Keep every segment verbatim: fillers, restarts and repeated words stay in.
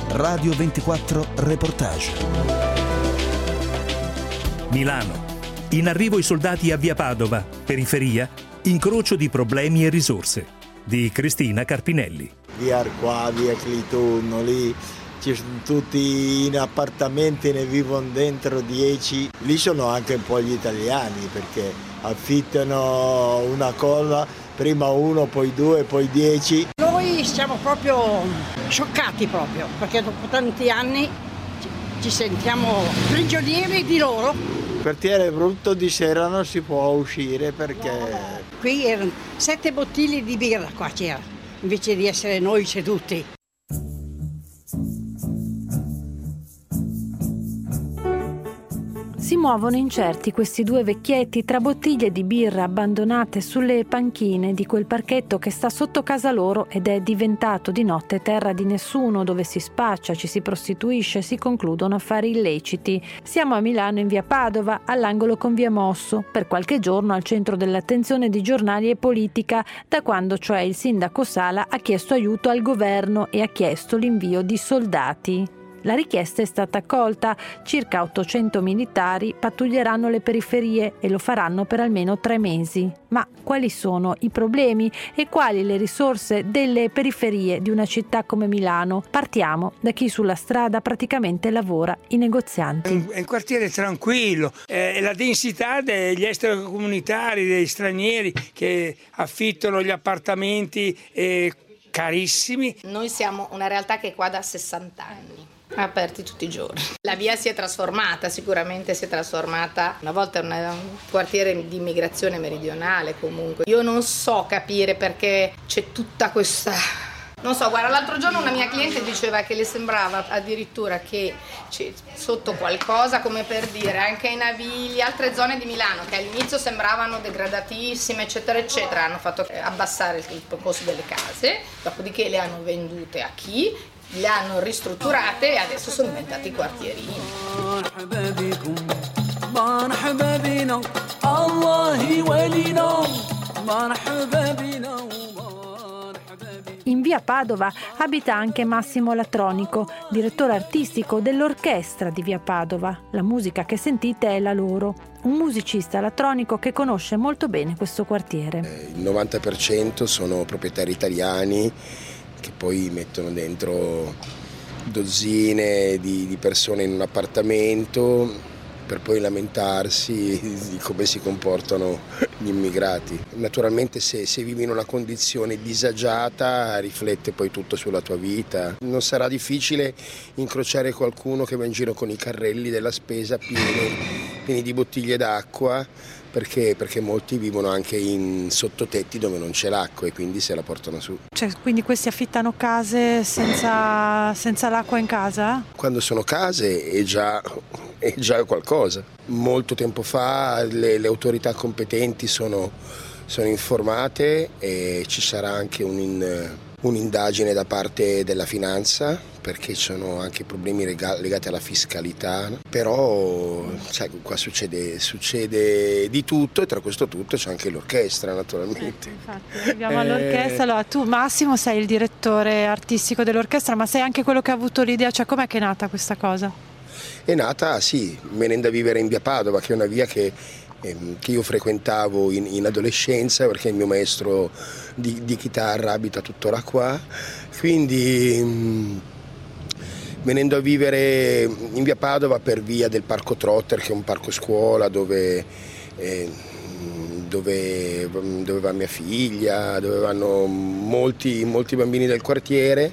Radio ventiquattro Reportage. Milano. In arrivo i soldati a Via Padova, periferia, incrocio di problemi e risorse, di Cristina Carpinelli. Via qua, via Clitunno, lì ci sono tutti in appartamenti, ne vivono dentro dieci. Lì sono anche un po' gli italiani perché affittano una cosa, prima uno, poi due, poi dieci. Noi siamo proprio scioccati proprio, perché dopo tanti anni ci sentiamo prigionieri di loro. Il quartiere è brutto, di sera non si può uscire perché... Qui erano sette bottiglie di birra, qua c'era, invece di essere noi seduti. Si muovono incerti questi due vecchietti tra bottiglie di birra abbandonate sulle panchine di quel parchetto che sta sotto casa loro ed è diventato di notte terra di nessuno, dove si spaccia, ci si prostituisce, si concludono affari illeciti. Siamo a Milano in via Padova, all'angolo con via Mosso, per qualche giorno al centro dell'attenzione di giornali e politica, da quando cioè il sindaco Sala ha chiesto aiuto al governo e ha chiesto l'invio di soldati. La richiesta è stata accolta, circa ottocento militari pattuglieranno le periferie e lo faranno per almeno tre mesi. Ma quali sono i problemi e quali le risorse delle periferie di una città come Milano? Partiamo da chi sulla strada praticamente lavora, i negozianti. È un quartiere tranquillo, è la densità degli extracomunitari, degli stranieri che affittano gli appartamenti eh, carissimi. Noi siamo una realtà che è qua da sessanta anni. Aperti tutti i giorni. La via si è trasformata, sicuramente si è trasformata. Una volta era un quartiere di immigrazione meridionale comunque. Io non so capire perché c'è tutta questa... Non so, guarda, l'altro giorno una mia cliente diceva che le sembrava addirittura che c'è sotto qualcosa, come per dire, anche in Navigli, altre zone di Milano, che all'inizio sembravano degradatissime, eccetera, eccetera, hanno fatto abbassare il costo delle case, dopodiché le hanno vendute a chi? Le hanno ristrutturate e adesso sono diventati quartierini. In via Padova abita anche Massimo Latronico, direttore artistico dell'orchestra di via Padova. La musica che sentite è la loro. Un musicista latronico che conosce molto bene questo quartiere. Il novanta per cento sono proprietari italiani che poi mettono dentro dozzine di, di persone in un appartamento per poi lamentarsi di come si comportano gli immigrati. Naturalmente se, se vivi in una condizione disagiata riflette poi tutto sulla tua vita. Non sarà difficile incrociare qualcuno che va in giro con i carrelli della spesa pieni, pieni di bottiglie d'acqua, perché, perché molti vivono anche in sottotetti dove non c'è l'acqua e quindi se la portano su. Cioè, quindi questi affittano case senza, senza l'acqua in casa? Quando sono case è già, è già qualcosa. Molto tempo fa le, le autorità competenti sono, sono informate e ci sarà anche un in, un'indagine da parte della finanza, perché ci sono anche problemi legati alla fiscalità, però sai, qua succede, succede di tutto e tra questo tutto c'è anche l'orchestra naturalmente. Eh, infatti, arriviamo eh... all'orchestra. Allora, tu Massimo sei il direttore artistico dell'orchestra, ma sei anche quello che ha avuto l'idea, cioè com'è che è nata questa cosa? È nata, sì, venendo a vivere in via Padova, che è una via che che io frequentavo in, in adolescenza perché il mio maestro di, di chitarra abita tuttora qua, quindi mh, venendo a vivere in via Padova per via del Parco Trotter, che è un parco scuola dove, eh, dove, dove va mia figlia, dove vanno molti, molti bambini del quartiere,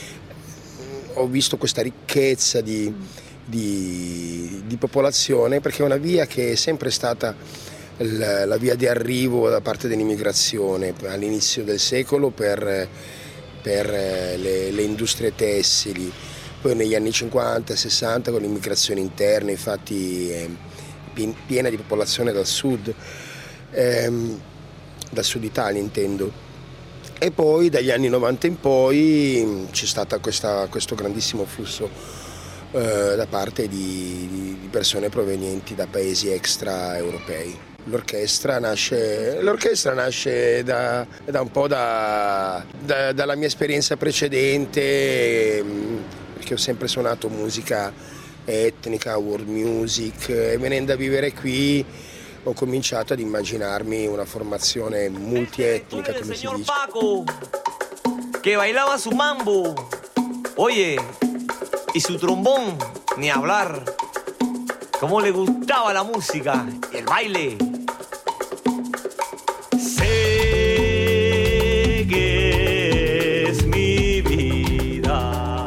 ho visto questa ricchezza di Di, di popolazione, perché è una via che è sempre stata la, la via di arrivo da parte dell'immigrazione all'inizio del secolo per, per le, le industrie tessili, poi negli anni cinquanta sessanta con l'immigrazione interna, infatti è piena di popolazione dal sud, ehm, dal sud Italia intendo. E poi dagli anni novanta in poi c'è stato questo grandissimo flusso Eh, da parte di, di persone provenienti da paesi extraeuropei. L'orchestra nasce, l'orchestra nasce da, da un po' da, da, dalla mia esperienza precedente, perché ho sempre suonato musica etnica, world music, e venendo a vivere qui ho cominciato ad immaginarmi una formazione multietnica, come si dice. Paco, che bailaba su mambo, oye, y su trombón, ni hablar, cómo le gustaba la música y el baile. Sé que es mi vida.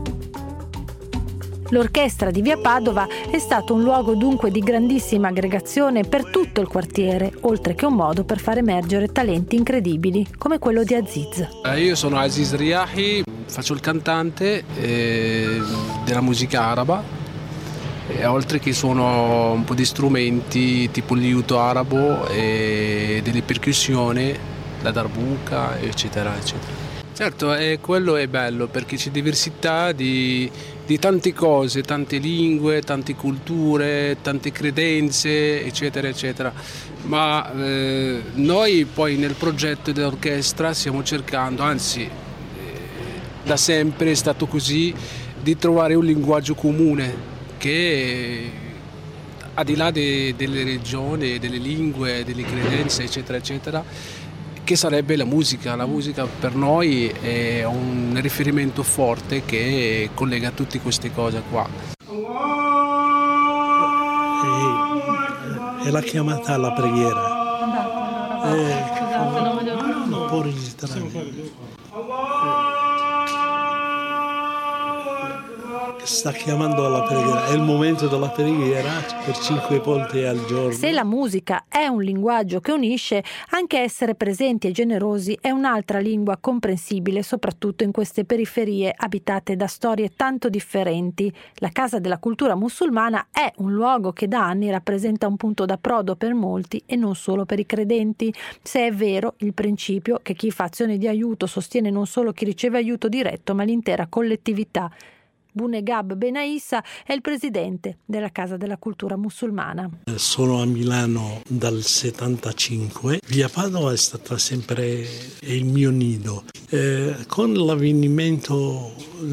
L'orchestra di Via Padova è stato un luogo dunque di grandissima aggregazione per tutto il quartiere, oltre che un modo per far emergere talenti incredibili, come quello di Aziz. Eh, io sono Aziz Riahi, faccio il cantante eh, della musica araba, e oltre che suono un po' di strumenti tipo il liuto arabo e delle percussioni, la darbuka, eccetera, eccetera. Certo, e quello è bello perché c'è diversità di, di tante cose, tante lingue, tante culture, tante credenze, eccetera, eccetera. Ma eh, noi poi nel progetto dell'orchestra stiamo cercando, anzi eh, da sempre è stato così, di trovare un linguaggio comune che al di là de, delle regioni, delle lingue, delle credenze, eccetera, eccetera, che sarebbe la musica. La musica per noi è un riferimento forte che collega tutte queste cose qua. È la chiamata alla preghiera. È, non può registrare. Sta chiamando alla preghiera, è il momento della preghiera per cinque volte al giorno. Se la musica è un linguaggio che unisce, anche essere presenti e generosi è un'altra lingua comprensibile, soprattutto in queste periferie abitate da storie tanto differenti. La Casa della Cultura Musulmana è un luogo che da anni rappresenta un punto d'approdo per molti e non solo per i credenti, se è vero il principio che chi fa azione di aiuto sostiene non solo chi riceve aiuto diretto, ma l'intera collettività. Bunegab Benaissa è il presidente della Casa della Cultura Musulmana. Sono a Milano dal settantacinque. Via Padova è stata sempre il mio nido. Eh, con l'avvenimento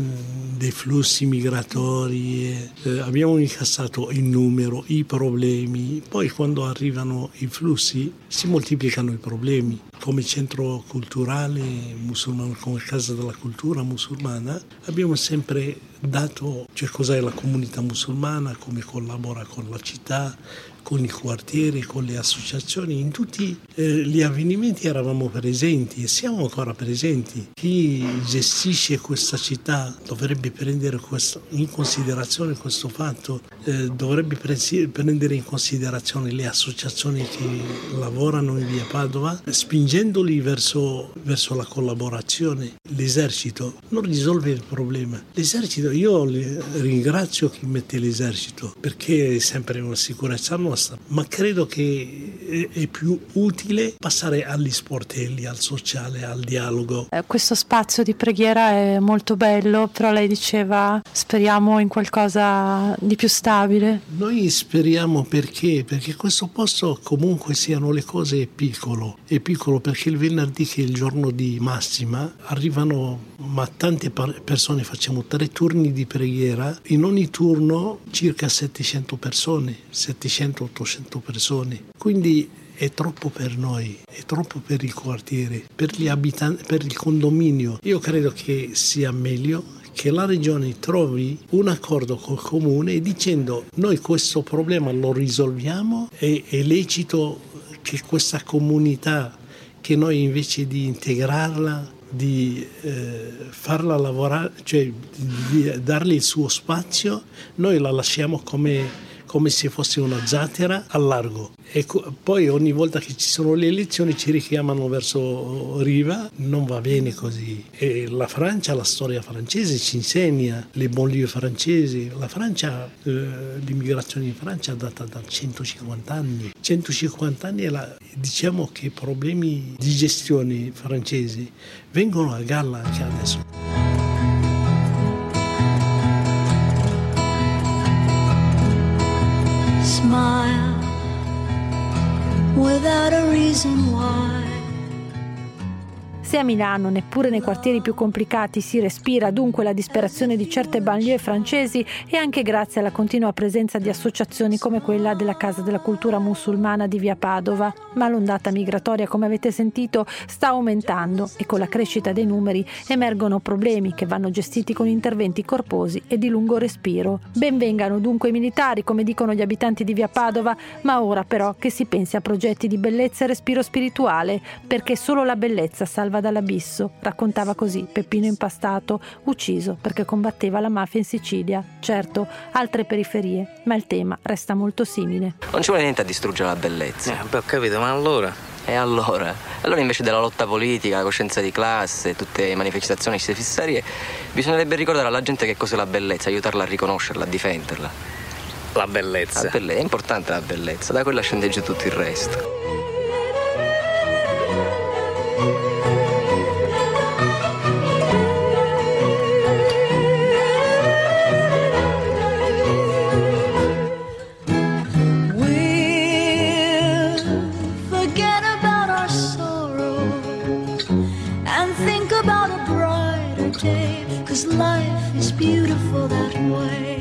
dei flussi migratori eh, abbiamo incassato il numero, i problemi. Poi quando arrivano i flussi si moltiplicano i problemi. Come centro culturale musulmano, come Casa della Cultura Musulmana, abbiamo sempre dato, cioè cos'è la comunità musulmana, come collabora con la città, con i quartieri, con le associazioni. In tutti eh, gli avvenimenti eravamo presenti e siamo ancora presenti. Chi gestisce questa città dovrebbe prendere questo, in considerazione questo fatto, eh, dovrebbe pre- prendere in considerazione le associazioni che lavorano in Via Padova, spingendoli verso, verso la collaborazione. L'esercito non risolve il problema. L'esercito, io ringrazio chi mette l'esercito perché è sempre una sicurezza nostra, ma credo che è più utile passare agli sportelli, al sociale, al dialogo. Eh, questo spazio di preghiera è molto bello, però lei diceva speriamo in qualcosa di più stabile. Noi speriamo perché? Perché questo posto comunque siano le cose piccolo. È piccolo perché il venerdì, che è il giorno di massima, arrivano ma tante persone, facciamo tre turni di preghiera, in ogni turno circa settecento persone, settecento ottocento persone, quindi è troppo per noi, è troppo per il quartiere, per gli abitanti, per il condominio. Io credo che sia meglio che la regione trovi un accordo col comune dicendo noi questo problema lo risolviamo, e è lecito che questa comunità, che noi invece di integrarla, di eh, farla lavorare, cioè di darle il suo spazio, noi la lasciamo come, come se fosse una zattera al largo. E co- poi ogni volta che ci sono le elezioni ci richiamano verso riva, non va bene così. E la Francia, la storia francese ci insegna, le banlieue francesi. La Francia, eh, l'immigrazione in Francia è data da centocinquanta anni. centocinquanta anni, e la, diciamo che i problemi di gestione francesi vengono a galla anche adesso. Smile without a reason why. Se a Milano neppure nei quartieri più complicati si respira dunque la disperazione di certe banlieue francesi, è anche grazie alla continua presenza di associazioni come quella della Casa della Cultura Musulmana di via Padova. Ma l'ondata migratoria, come avete sentito, sta aumentando e con la crescita dei numeri emergono problemi che vanno gestiti con interventi corposi e di lungo respiro. Benvengano dunque i militari, come dicono gli abitanti di via Padova, ma ora però che si pensi a progetti di bellezza e respiro spirituale, perché solo la bellezza salva dall'abisso, raccontava così Peppino Impastato, ucciso perché combatteva la mafia in Sicilia. Certo, altre periferie, ma il tema resta molto simile. Non ci vuole niente a distruggere la bellezza. Eh, beh, ho capito, ma allora? E allora? Allora invece della lotta politica, la coscienza di classe, tutte le manifestazioni fissarie, bisognerebbe ricordare alla gente che cos'è la bellezza, aiutarla a riconoscerla, a difenderla. La bellezza? La belle- è importante la bellezza, da quella scende giù tutto il resto. Life is beautiful that way.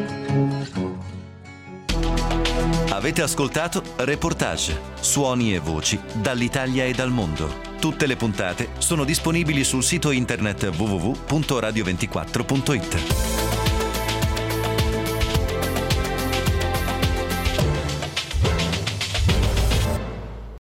Avete ascoltato Reportage, suoni e voci dall'Italia e dal mondo. Tutte le puntate sono disponibili sul sito internet w w w punto radio ventiquattro punto it.